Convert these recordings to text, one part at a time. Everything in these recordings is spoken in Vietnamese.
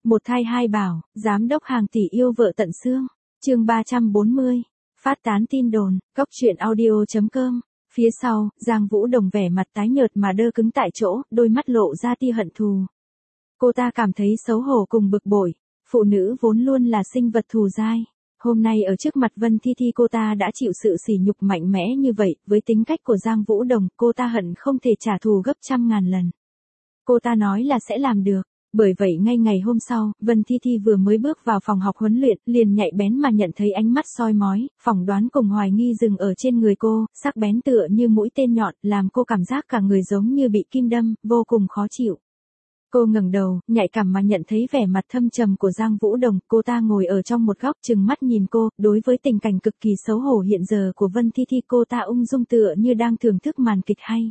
Một thai hai bảo, giám đốc hàng tỷ yêu vợ tận xương. Chương 340. Phát tán tin đồn, Cốc Truyện Audio.com. Phía sau, Giang Vũ Đồng vẻ mặt tái nhợt mà đơ cứng tại chỗ, đôi mắt lộ ra tia hận thù. Cô ta cảm thấy xấu hổ cùng bực bội. Phụ nữ vốn luôn là sinh vật thù dai. Hôm nay ở trước mặt Vân Thi Thi cô ta đã chịu sự sỉ nhục mạnh mẽ như vậy, với tính cách của Giang Vũ Đồng, cô ta hận không thể trả thù gấp trăm ngàn lần. Cô ta nói là sẽ làm được. Bởi vậy ngay ngày hôm sau, Vân Thi Thi vừa mới bước vào phòng học huấn luyện, liền nhạy bén mà nhận thấy ánh mắt soi mói, phỏng đoán cùng hoài nghi dừng ở trên người cô, sắc bén tựa như mũi tên nhọn, làm cô cảm giác cả người giống như bị kim đâm, vô cùng khó chịu. Cô ngẩng đầu, nhạy cảm mà nhận thấy vẻ mặt thâm trầm của Giang Vũ Đồng, cô ta ngồi ở trong một góc trừng mắt nhìn cô, đối với tình cảnh cực kỳ xấu hổ hiện giờ của Vân Thi Thi cô ta ung dung tựa như đang thưởng thức màn kịch hay.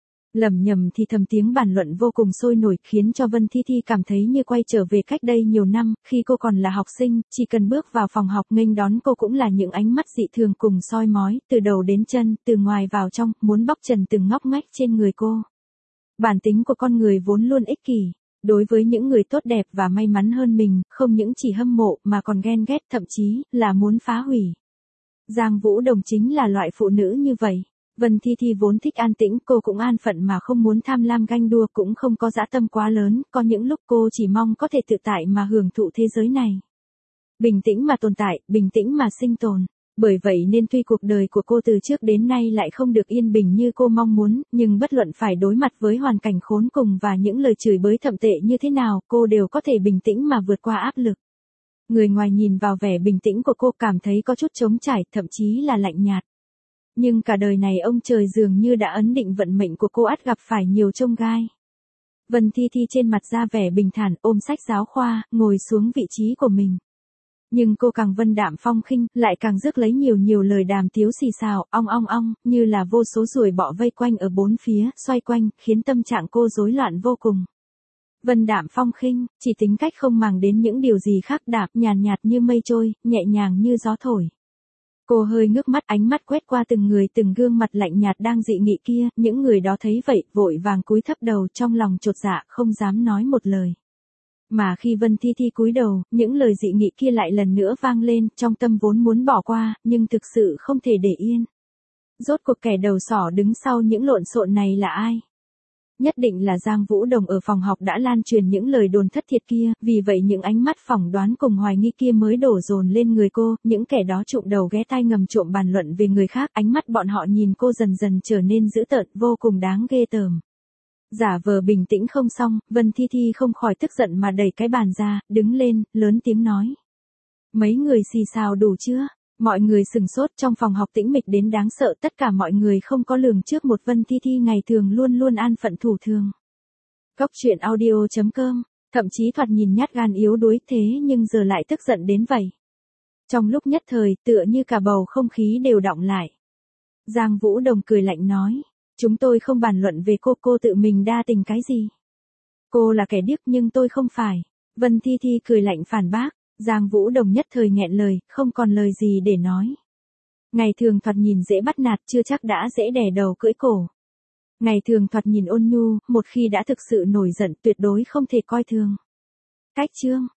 Lẩm nhẩm thì thầm tiếng bàn luận vô cùng sôi nổi khiến cho Vân Thi Thi cảm thấy như quay trở về cách đây nhiều năm, khi cô còn là học sinh, chỉ cần bước vào phòng học nghênh đón cô cũng là những ánh mắt dị thường cùng soi mói, từ đầu đến chân, từ ngoài vào trong, muốn bóc trần từng ngóc ngách trên người cô. Bản tính của con người vốn luôn ích kỷ, đối với những người tốt đẹp và may mắn hơn mình, không những chỉ hâm mộ mà còn ghen ghét, thậm chí là muốn phá hủy. Giang Vũ Đồng chính là loại phụ nữ như vậy. Vân Thi Thi vốn thích an tĩnh, cô cũng an phận mà không muốn tham lam ganh đua, cũng không có dã tâm quá lớn, có những lúc cô chỉ mong có thể tự tại mà hưởng thụ thế giới này. Bình tĩnh mà tồn tại, bình tĩnh mà sinh tồn. Bởi vậy nên tuy cuộc đời của cô từ trước đến nay lại không được yên bình như cô mong muốn, nhưng bất luận phải đối mặt với hoàn cảnh khốn cùng và những lời chửi bới thậm tệ như thế nào, cô đều có thể bình tĩnh mà vượt qua áp lực. Người ngoài nhìn vào vẻ bình tĩnh của cô cảm thấy có chút trống trải, thậm chí là lạnh nhạt. Nhưng cả đời này ông trời dường như đã ấn định vận mệnh của cô ắt gặp phải nhiều chông gai. Vân Thi Thi trên mặt ra vẻ bình thản, ôm sách giáo khoa, ngồi xuống vị trí của mình. Nhưng cô càng vân đạm phong khinh, lại càng rước lấy nhiều lời đàm tiếu xì xào, ong, như là vô số ruồi bọ vây quanh ở bốn phía, xoay quanh, khiến tâm trạng cô rối loạn vô cùng. Vân đạm phong khinh, chỉ tính cách không màng đến những điều gì khác, đạm, nhàn nhạt như mây trôi, nhẹ nhàng như gió thổi. Cô hơi ngước mắt, ánh mắt quét qua từng người từng gương mặt lạnh nhạt đang dị nghị kia, những người đó thấy vậy, vội vàng cúi thấp đầu, trong lòng chột dạ, không dám nói một lời. Mà khi Vân Thi Thi cúi đầu, những lời dị nghị kia lại lần nữa vang lên, trong tâm vốn muốn bỏ qua, nhưng thực sự không thể để yên. Rốt cuộc kẻ đầu sỏ đứng sau những lộn xộn này là ai? Nhất định là Giang Vũ Đồng ở phòng học đã lan truyền những lời đồn thất thiệt kia, vì vậy những ánh mắt phỏng đoán cùng hoài nghi kia mới đổ dồn lên người cô, những kẻ đó trụm đầu ghé tai ngầm trộm bàn luận về người khác, ánh mắt bọn họ nhìn cô dần dần trở nên dữ tợn, vô cùng đáng ghê tởm. Giả vờ bình tĩnh không xong, Vân Thi Thi không khỏi tức giận mà đẩy cái bàn ra, đứng lên, lớn tiếng nói. Mấy người xì xào đủ chưa? Mọi người sừng sốt, trong phòng học tĩnh mịch đến đáng sợ, tất cả mọi người không có lường trước một Vân Thi Thi ngày thường luôn luôn an phận thủ thường. Cốc Truyện Audio.com, thậm chí thoạt nhìn nhát gan yếu đuối thế nhưng giờ lại tức giận đến vậy. Trong lúc nhất thời, tựa như cả bầu không khí đều đọng lại. Giang Vũ Đồng cười lạnh nói, chúng tôi không bàn luận về cô tự mình đa tình cái gì. Cô là kẻ điếc nhưng tôi không phải. Vân Thi Thi cười lạnh phản bác. Giang Vũ Đồng nhất thời nghẹn lời, không còn lời gì để nói. Ngày thường thoạt nhìn dễ bắt nạt, chưa chắc đã dễ đè đầu cưỡi cổ. Ngày thường thoạt nhìn ôn nhu, một khi đã thực sự nổi giận tuyệt đối không thể coi thường. Cách chương.